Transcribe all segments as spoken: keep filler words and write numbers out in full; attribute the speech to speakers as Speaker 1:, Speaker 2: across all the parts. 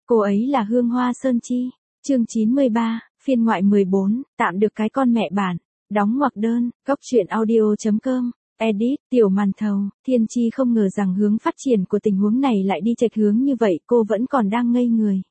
Speaker 1: Cô ấy là Hương Hoa Sơn Chi. Chương chín mươi ba, phiên ngoại mười bốn, tạm được cái con mẹ bản. Đóng ngoặc đơn, góc truyện audio.com. Edit, Tiểu Màn Thầu. Thiên Chi không ngờ rằng hướng phát triển của tình huống này lại đi chệch hướng như vậy, cô vẫn còn đang ngây người.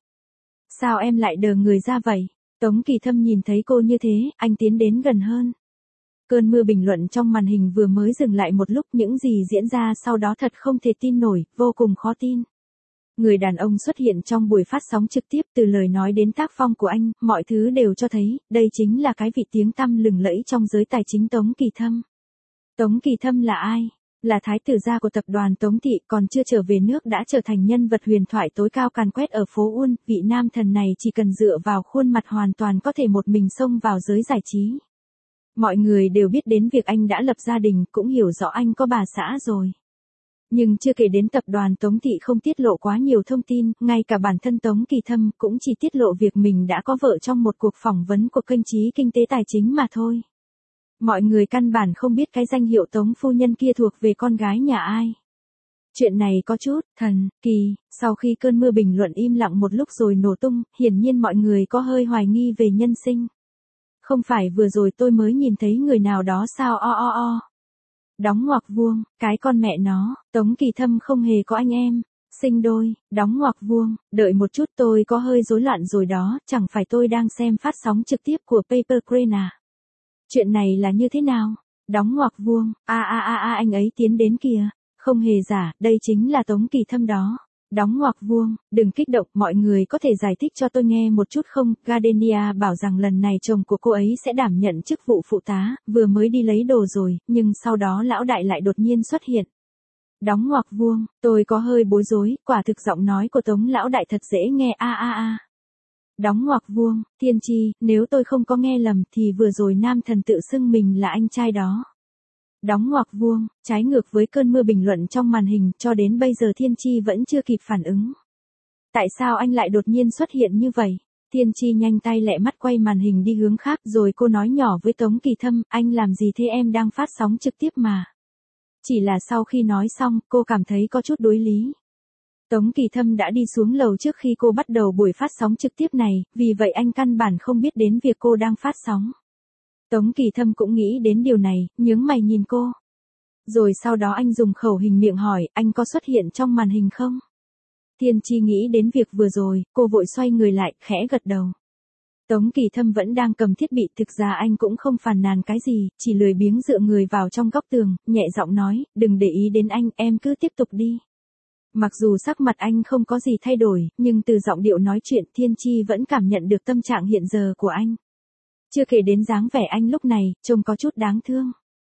Speaker 1: Sao em lại đờ người ra vậy? Tống Kỳ Thâm nhìn thấy cô như thế, anh tiến đến gần hơn. Cơn mưa bình luận trong màn hình vừa mới dừng lại một lúc, những gì diễn ra sau đó thật không thể tin nổi, vô cùng khó tin. Người đàn ông xuất hiện trong buổi phát sóng trực tiếp, từ lời nói đến tác phong của anh, mọi thứ đều cho thấy, đây chính là cái vị tiếng tăm lừng lẫy trong giới tài chính Tống Kỳ Thâm. Tống Kỳ Thâm là ai? Là thái tử gia của tập đoàn Tống Thị, còn chưa trở về nước đã trở thành nhân vật huyền thoại tối cao càn quét ở phố Uôn. Vị nam thần này chỉ cần dựa vào khuôn mặt hoàn toàn có thể một mình xông vào giới giải trí. Mọi người đều biết đến việc anh đã lập gia đình, cũng hiểu rõ anh có bà xã rồi. Nhưng chưa kể đến tập đoàn Tống Thị không tiết lộ quá nhiều thông tin, ngay cả bản thân Tống Kỳ Thâm cũng chỉ tiết lộ việc mình đã có vợ trong một cuộc phỏng vấn của kênh Trí Kinh tế Tài chính mà thôi. Mọi người căn bản không biết cái danh hiệu Tống phu nhân kia thuộc về con gái nhà ai. Chuyện này có chút thần kỳ. Sau khi cơn mưa bình luận im lặng một lúc rồi nổ tung, hiển nhiên mọi người có hơi hoài nghi về nhân sinh. Không phải vừa rồi tôi mới nhìn thấy người nào đó sao o o o. Đóng ngoặc vuông, cái con mẹ nó, Tống Kỳ Thâm không hề có anh em, sinh đôi, đóng ngoặc vuông, đợi một chút, tôi có hơi rối loạn rồi đó, chẳng phải tôi đang xem phát sóng trực tiếp của Paper Crane à? Chuyện này là như thế nào? Đóng ngoặc vuông, a a a a anh ấy tiến đến kìa, không hề giả, đây chính là Tống Kỳ Thâm đó. Đóng ngoặc vuông, đừng kích động, mọi người có thể giải thích cho tôi nghe một chút không? Gardenia bảo rằng lần này chồng của cô ấy sẽ đảm nhận chức vụ phụ tá, vừa mới đi lấy đồ rồi, nhưng sau đó lão đại lại đột nhiên xuất hiện. Đóng ngoặc vuông, tôi có hơi bối rối, quả thực giọng nói của Tống lão đại thật dễ nghe a a a. Đóng ngoặc vuông, Thiên Chi, nếu tôi không có nghe lầm thì vừa rồi nam thần tự xưng mình là anh trai đó. Đóng ngoặc vuông, trái ngược với cơn mưa bình luận trong màn hình, cho đến bây giờ Thiên Chi vẫn chưa kịp phản ứng. Tại sao anh lại đột nhiên xuất hiện như vậy? Thiên Chi nhanh tay lẹ mắt quay màn hình đi hướng khác, rồi cô nói nhỏ với Tống Kỳ Thâm, anh làm gì thế, em đang phát sóng trực tiếp mà. Chỉ là sau khi nói xong, cô cảm thấy có chút đối lý. Tống Kỳ Thâm đã đi xuống lầu trước khi cô bắt đầu buổi phát sóng trực tiếp này, vì vậy anh căn bản không biết đến việc cô đang phát sóng. Tống Kỳ Thâm cũng nghĩ đến điều này, nhướng mày nhìn cô. Rồi sau đó anh dùng khẩu hình miệng hỏi, anh có xuất hiện trong màn hình không? Thiên Chi nghĩ đến việc vừa rồi, cô vội xoay người lại, khẽ gật đầu. Tống Kỳ Thâm vẫn đang cầm thiết bị, thực ra anh cũng không phàn nàn cái gì, chỉ lười biếng dựa người vào trong góc tường, nhẹ giọng nói, đừng để ý đến anh, em cứ tiếp tục đi. Mặc dù sắc mặt anh không có gì thay đổi, nhưng từ giọng điệu nói chuyện Thiên Chi vẫn cảm nhận được tâm trạng hiện giờ của anh. Chưa kể đến dáng vẻ anh lúc này, trông có chút đáng thương.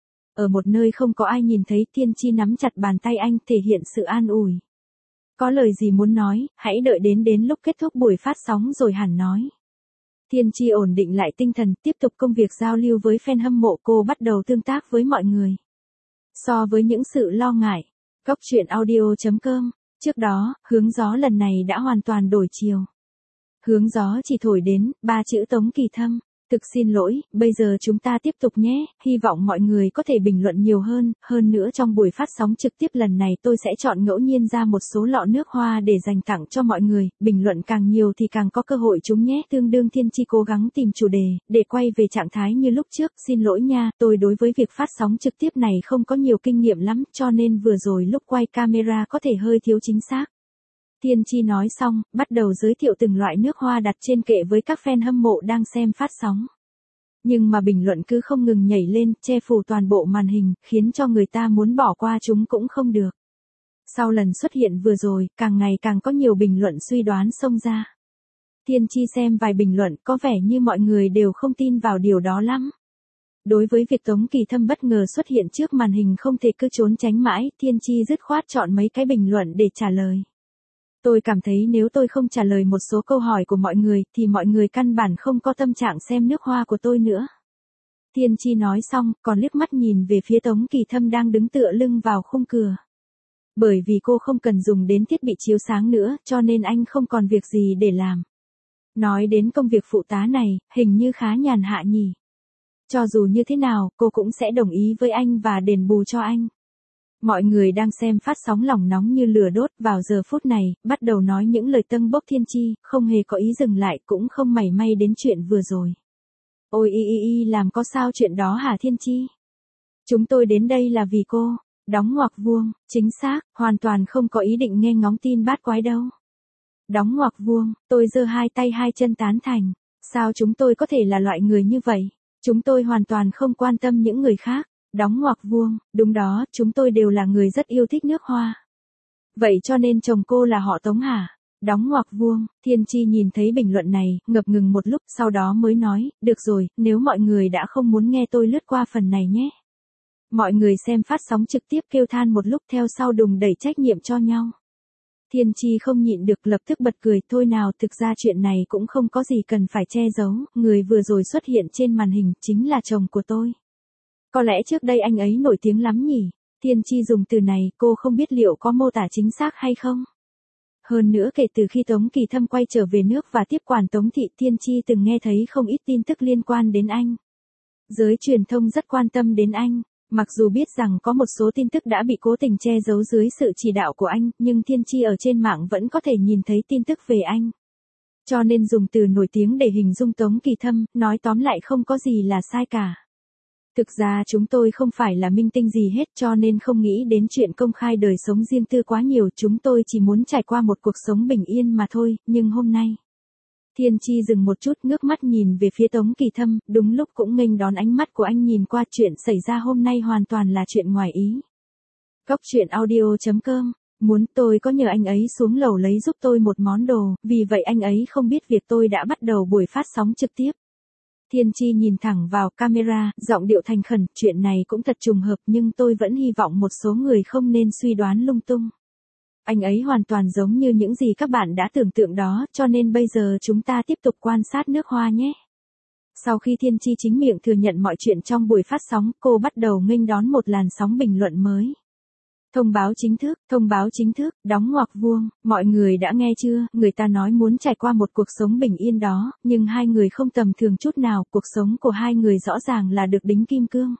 Speaker 1: Ở một nơi không có ai nhìn thấy, Thiên Chi nắm chặt bàn tay anh, thể hiện sự an ủi. Có lời gì muốn nói, hãy đợi đến đến lúc kết thúc buổi phát sóng rồi hẳn nói. Thiên Chi ổn định lại tinh thần, tiếp tục công việc giao lưu với fan hâm mộ, cô bắt đầu tương tác với mọi người. So với những sự lo ngại, góc truyện audio.com, trước đó, hướng gió lần này đã hoàn toàn đổi chiều. Hướng gió chỉ thổi đến, ba chữ Tống Kỳ Thâm. Thực xin lỗi, bây giờ chúng ta tiếp tục nhé, hy vọng mọi người có thể bình luận nhiều hơn, hơn nữa trong buổi phát sóng trực tiếp lần này tôi sẽ chọn ngẫu nhiên ra một số lọ nước hoa để dành tặng cho mọi người, bình luận càng nhiều thì càng có cơ hội chúng nhé. Tương đương Thiên Chi cố gắng tìm chủ đề, để quay về trạng thái như lúc trước, xin lỗi nha, tôi đối với việc phát sóng trực tiếp này không có nhiều kinh nghiệm lắm, cho nên vừa rồi lúc quay camera có thể hơi thiếu chính xác. Thiên Chi nói xong, bắt đầu giới thiệu từng loại nước hoa đặt trên kệ với các fan hâm mộ đang xem phát sóng. Nhưng mà bình luận cứ không ngừng nhảy lên, che phủ toàn bộ màn hình, khiến cho người ta muốn bỏ qua chúng cũng không được. Sau lần xuất hiện vừa rồi, càng ngày càng có nhiều bình luận suy đoán xông ra. Thiên Chi xem vài bình luận, có vẻ như mọi người đều không tin vào điều đó lắm. Đối với việc Tống Kỳ Thâm bất ngờ xuất hiện trước màn hình không thể cứ trốn tránh mãi, Thiên Chi dứt khoát chọn mấy cái bình luận để trả lời. Tôi cảm thấy nếu tôi không trả lời một số câu hỏi của mọi người, thì mọi người căn bản không có tâm trạng xem nước hoa của tôi nữa. Thiên Chi nói xong, còn liếc mắt nhìn về phía Tống Kỳ Thâm đang đứng tựa lưng vào khung cửa. Bởi vì cô không cần dùng đến thiết bị chiếu sáng nữa, cho nên anh không còn việc gì để làm. Nói đến công việc phụ tá này, hình như khá nhàn hạ nhỉ. Cho dù như thế nào, cô cũng sẽ đồng ý với anh và đền bù cho anh. Mọi người đang xem phát sóng lòng nóng như lửa đốt vào giờ phút này, bắt đầu nói những lời tâng bốc Thiên Chi, không hề có ý dừng lại cũng không mảy may đến chuyện vừa rồi. Ôi y y y làm có sao chuyện đó hả Thiên Chi? Chúng tôi đến đây là vì cô. Đóng ngoặc vuông, chính xác, hoàn toàn không có ý định nghe ngóng tin bát quái đâu. Đóng ngoặc vuông, tôi giơ hai tay hai chân tán thành. Sao chúng tôi có thể là loại người như vậy? Chúng tôi hoàn toàn không quan tâm những người khác. Đóng ngoặc vuông, đúng đó, chúng tôi đều là người rất yêu thích nước hoa. Vậy cho nên chồng cô là họ Tống hả? Đóng ngoặc vuông, Thiên Chi nhìn thấy bình luận này, ngập ngừng một lúc, sau đó mới nói, được rồi, nếu mọi người đã không muốn nghe tôi lướt qua phần này nhé. Mọi người xem phát sóng trực tiếp kêu than một lúc theo sau đùng đẩy trách nhiệm cho nhau. Thiên Chi không nhịn được lập tức bật cười, thôi nào, thực ra chuyện này cũng không có gì cần phải che giấu, người vừa rồi xuất hiện trên màn hình chính là chồng của tôi. Có lẽ trước đây anh ấy nổi tiếng lắm nhỉ? Thiên Chi dùng từ này, cô không biết liệu có mô tả chính xác hay không? Hơn nữa kể từ khi Tống Kỳ Thâm quay trở về nước và tiếp quản Tống Thị, Thiên Chi từng nghe thấy không ít tin tức liên quan đến anh. Giới truyền thông rất quan tâm đến anh. Mặc dù biết rằng có một số tin tức đã bị cố tình che giấu dưới sự chỉ đạo của anh, nhưng Thiên Chi ở trên mạng vẫn có thể nhìn thấy tin tức về anh. Cho nên dùng từ nổi tiếng để hình dung Tống Kỳ Thâm, nói tóm lại không có gì là sai cả. Thực ra chúng tôi không phải là minh tinh gì hết cho nên không nghĩ đến chuyện công khai đời sống riêng tư quá nhiều, chúng tôi chỉ muốn trải qua một cuộc sống bình yên mà thôi, nhưng hôm nay. Thiên Chi dừng một chút ngước mắt nhìn về phía Tống Kỳ Thâm, đúng lúc cũng nghênh đón ánh mắt của anh nhìn qua chuyện xảy ra hôm nay hoàn toàn là chuyện ngoài ý. Cóc truyện audio chấm com, muốn tôi có nhờ anh ấy xuống lầu lấy giúp tôi một món đồ, vì vậy anh ấy không biết việc tôi đã bắt đầu buổi phát sóng trực tiếp. Thiên Chi nhìn thẳng vào camera, giọng điệu thành khẩn, chuyện này cũng thật trùng hợp nhưng tôi vẫn hy vọng một số người không nên suy đoán lung tung. Anh ấy hoàn toàn giống như những gì các bạn đã tưởng tượng đó, cho nên bây giờ chúng ta tiếp tục quan sát nước hoa nhé. Sau khi Thiên Chi chính miệng thừa nhận mọi chuyện trong buổi phát sóng, cô bắt đầu nghênh đón một làn sóng bình luận mới. Thông báo chính thức, thông báo chính thức, đóng ngoặc vuông, mọi người đã nghe chưa, người ta nói muốn trải qua một cuộc sống bình yên đó, nhưng hai người không tầm thường chút nào, cuộc sống của hai người rõ ràng là được đính kim cương.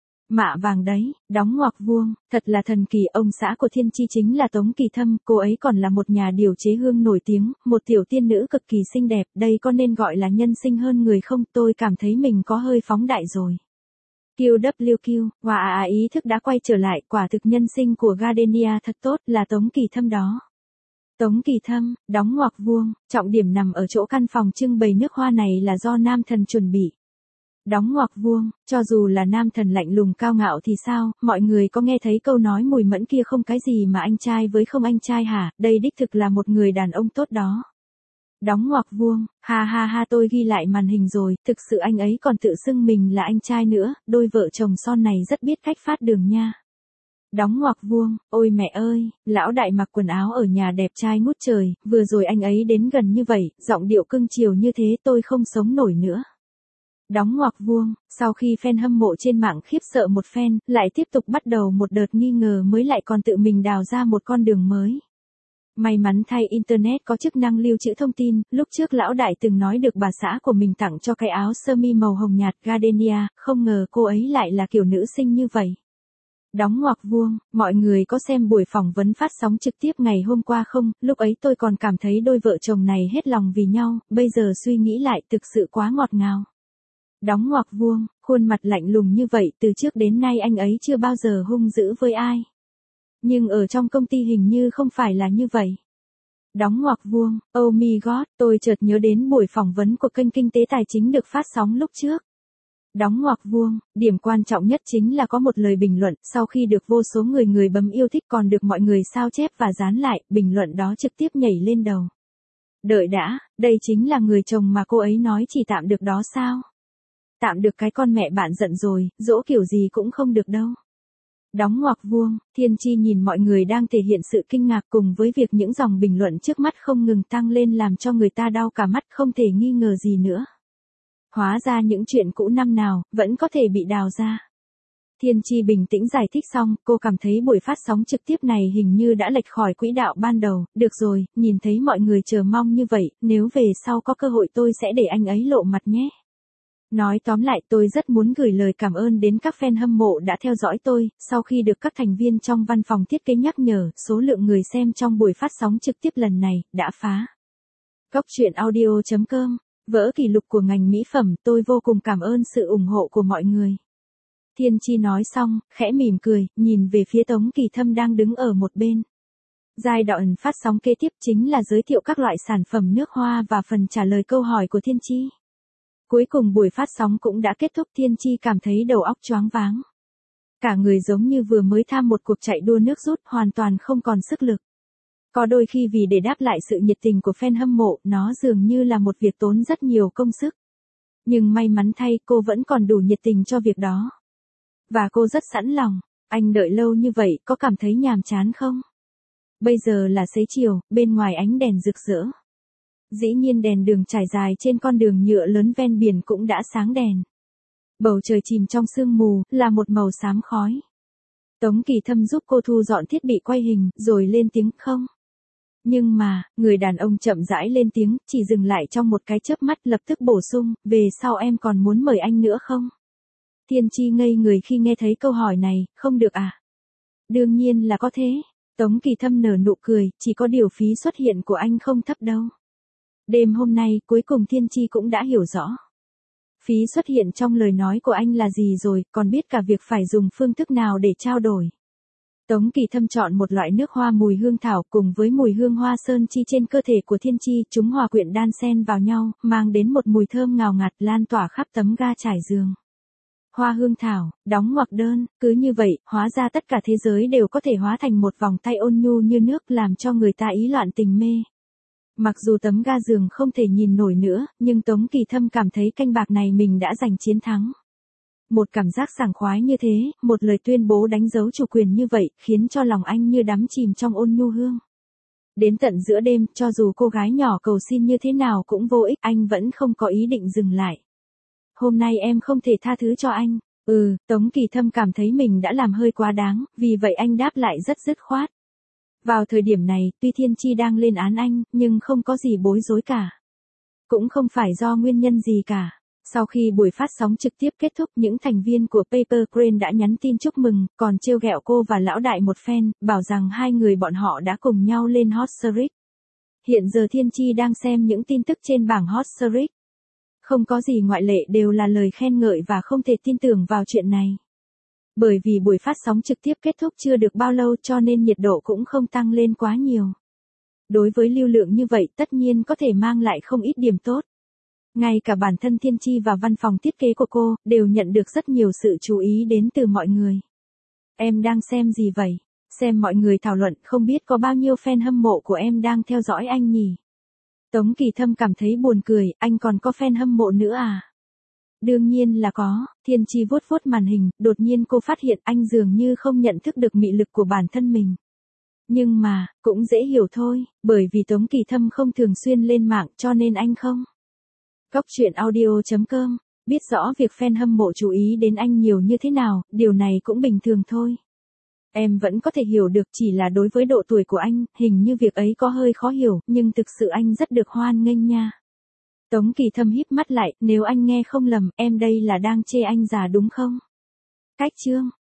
Speaker 1: Mạ vàng đấy, đóng ngoặc vuông, thật là thần kỳ, ông xã của Thiên Chi chính là Tống Kỳ Thâm, cô ấy còn là một nhà điều chế hương nổi tiếng, một tiểu tiên nữ cực kỳ xinh đẹp, đây có nên gọi là nhân sinh hơn người không, tôi cảm thấy mình có hơi phóng đại rồi. quy vê kép, wow, ý thức đã quay trở lại, quả thực nhân sinh của Gardenia thật tốt, là Tống Kỳ Thâm đó. Tống Kỳ Thâm, đóng ngoặc vuông, trọng điểm nằm ở chỗ căn phòng trưng bày nước hoa này là do nam thần chuẩn bị. Đóng ngoặc vuông, cho dù là nam thần lạnh lùng cao ngạo thì sao, mọi người có nghe thấy câu nói mùi mẫn kia không, cái gì mà anh trai với không anh trai hả, đây đích thực là một người đàn ông tốt đó. Đóng ngoặc vuông, ha ha ha, tôi ghi lại màn hình rồi, thực sự anh ấy còn tự xưng mình là anh trai nữa, đôi vợ chồng son này rất biết cách phát đường nha. Đóng ngoặc vuông, ôi mẹ ơi, lão đại mặc quần áo ở nhà đẹp trai ngút trời, vừa rồi anh ấy đến gần như vậy, giọng điệu cưng chiều như thế tôi không sống nổi nữa. Đóng ngoặc vuông, sau khi fan hâm mộ trên mạng khiếp sợ một phen, lại tiếp tục bắt đầu một đợt nghi ngờ mới lại còn tự mình đào ra một con đường mới. May mắn thay Internet có chức năng lưu trữ thông tin, lúc trước lão đại từng nói được bà xã của mình tặng cho cái áo sơ mi màu hồng nhạt Gardenia, không ngờ cô ấy lại là kiểu nữ sinh như vậy. Đóng ngoặc vuông, mọi người có xem buổi phỏng vấn phát sóng trực tiếp ngày hôm qua không, lúc ấy tôi còn cảm thấy đôi vợ chồng này hết lòng vì nhau, bây giờ suy nghĩ lại thực sự quá ngọt ngào. Đóng ngoặc vuông, khuôn mặt lạnh lùng như vậy từ trước đến nay anh ấy chưa bao giờ hung dữ với ai. Nhưng ở trong công ty hình như không phải là như vậy. Đóng ngoặc vuông, oh my god, tôi chợt nhớ đến buổi phỏng vấn của kênh Kinh tế Tài chính được phát sóng lúc trước. Đóng ngoặc vuông, điểm quan trọng nhất chính là có một lời bình luận, sau khi được vô số người người bấm yêu thích còn được mọi người sao chép và dán lại, bình luận đó trực tiếp nhảy lên đầu. Đợi đã, đây chính là người chồng mà cô ấy nói chỉ tạm được đó sao? Tạm được cái con mẹ bạn giận rồi, dỗ kiểu gì cũng không được đâu. Đóng ngoặc vuông, Thiên Chi nhìn mọi người đang thể hiện sự kinh ngạc cùng với việc những dòng bình luận trước mắt không ngừng tăng lên làm cho người ta đau cả mắt không thể nghi ngờ gì nữa. Hóa ra những chuyện cũ năm nào, vẫn có thể bị đào ra. Thiên Chi bình tĩnh giải thích xong, cô cảm thấy buổi phát sóng trực tiếp này hình như đã lệch khỏi quỹ đạo ban đầu, được rồi, nhìn thấy mọi người chờ mong như vậy, nếu về sau có cơ hội tôi sẽ để anh ấy lộ mặt nhé. Nói tóm lại tôi rất muốn gửi lời cảm ơn đến các fan hâm mộ đã theo dõi tôi, sau khi được các thành viên trong văn phòng thiết kế nhắc nhở, số lượng người xem trong buổi phát sóng trực tiếp lần này đã phá. Cốc truyện audio chấm com, vỡ kỷ lục của ngành mỹ phẩm, tôi vô cùng cảm ơn sự ủng hộ của mọi người. Thiên Chi nói xong, khẽ mỉm cười, nhìn về phía Tống Kỳ Thâm đang đứng ở một bên. Giai đoạn phát sóng kế tiếp chính là giới thiệu các loại sản phẩm nước hoa và phần trả lời câu hỏi của Thiên Chi. Cuối cùng buổi phát sóng cũng đã kết thúc, Thiên Chi cảm thấy đầu óc choáng váng. Cả người giống như vừa mới tham một cuộc chạy đua nước rút, hoàn toàn không còn sức lực. Có đôi khi vì để đáp lại sự nhiệt tình của fan hâm mộ, nó dường như là một việc tốn rất nhiều công sức. Nhưng may mắn thay, cô vẫn còn đủ nhiệt tình cho việc đó. Và cô rất sẵn lòng. Anh đợi lâu như vậy, có cảm thấy nhàm chán không? Bây giờ là xế chiều, bên ngoài ánh đèn rực rỡ. Dĩ nhiên đèn đường trải dài trên con đường nhựa lớn ven biển cũng đã sáng đèn. Bầu trời chìm trong sương mù, là một màu xám khói. Tống Kỳ Thâm giúp cô thu dọn thiết bị quay hình, rồi lên tiếng không. Nhưng mà, người đàn ông chậm rãi lên tiếng, chỉ dừng lại trong một cái chớp mắt, lập tức bổ sung, về sau em còn muốn mời anh nữa không? Thiên Chi ngây người khi nghe thấy câu hỏi này, không được à? Đương nhiên là có thế. Tống Kỳ Thâm nở nụ cười, chỉ có điều phí xuất hiện của anh không thấp đâu. Đêm hôm nay, cuối cùng Thiên Chi cũng đã hiểu rõ. Phí xuất hiện trong lời nói của anh là gì rồi, còn biết cả việc phải dùng phương thức nào để trao đổi. Tống Kỳ Thâm chọn một loại nước hoa mùi hương thảo cùng với mùi hương hoa sơn chi trên cơ thể của Thiên Chi, chúng hòa quyện đan xen vào nhau, mang đến một mùi thơm ngào ngạt lan tỏa khắp tấm ga trải giường. Hoa hương thảo, đóng ngoặc đơn, cứ như vậy, hóa ra tất cả thế giới đều có thể hóa thành một vòng tay ôn nhu như nước, làm cho người ta ý loạn tình mê. Mặc dù tấm ga giường không thể nhìn nổi nữa, nhưng Tống Kỳ Thâm cảm thấy canh bạc này mình đã giành chiến thắng. Một cảm giác sảng khoái như thế, một lời tuyên bố đánh dấu chủ quyền như vậy, khiến cho lòng anh như đắm chìm trong ôn nhu hương. Đến tận giữa đêm, cho dù cô gái nhỏ cầu xin như thế nào cũng vô ích, anh vẫn không có ý định dừng lại. Hôm nay em không thể tha thứ cho anh. Ừ, Tống Kỳ Thâm cảm thấy mình đã làm hơi quá đáng, vì vậy anh đáp lại rất dứt khoát. Vào thời điểm này, tuy Thiên Chi đang lên án anh, nhưng không có gì bối rối cả. Cũng không phải do nguyên nhân gì cả. Sau khi buổi phát sóng trực tiếp kết thúc, những thành viên của Paper Crane đã nhắn tin chúc mừng, còn trêu ghẹo cô và lão đại một phen, bảo rằng hai người bọn họ đã cùng nhau lên Hot Search. Hiện giờ Thiên Chi đang xem những tin tức trên bảng Hot Search. Không có gì ngoại lệ, đều là lời khen ngợi và không thể tin tưởng vào chuyện này. Bởi vì buổi phát sóng trực tiếp kết thúc chưa được bao lâu cho nên nhiệt độ cũng không tăng lên quá nhiều. Đối với lưu lượng như vậy tất nhiên có thể mang lại không ít điểm tốt. Ngay cả bản thân Thiên Chi và văn phòng thiết kế của cô đều nhận được rất nhiều sự chú ý đến từ mọi người. Em đang xem gì vậy? Xem mọi người thảo luận, không biết có bao nhiêu fan hâm mộ của em đang theo dõi anh nhỉ? Tống Kỳ Thâm cảm thấy buồn cười, anh còn có fan hâm mộ nữa à? Đương nhiên là có. Thiên Chi vuốt vuốt màn hình, đột nhiên cô phát hiện anh dường như không nhận thức được mị lực của bản thân mình. Nhưng mà, cũng dễ hiểu thôi, bởi vì Tống Kỳ Thâm không thường xuyên lên mạng cho nên anh không. Cốc truyện audio chấm com, biết rõ việc fan hâm mộ chú ý đến anh nhiều như thế nào, điều này cũng bình thường thôi. Em vẫn có thể hiểu được, chỉ là đối với độ tuổi của anh, hình như việc ấy có hơi khó hiểu, nhưng thực sự anh rất được hoan nghênh nha. Tống Kỳ Thâm híp mắt lại, nếu anh nghe không lầm, em đây là đang chê anh già đúng không? Cách chương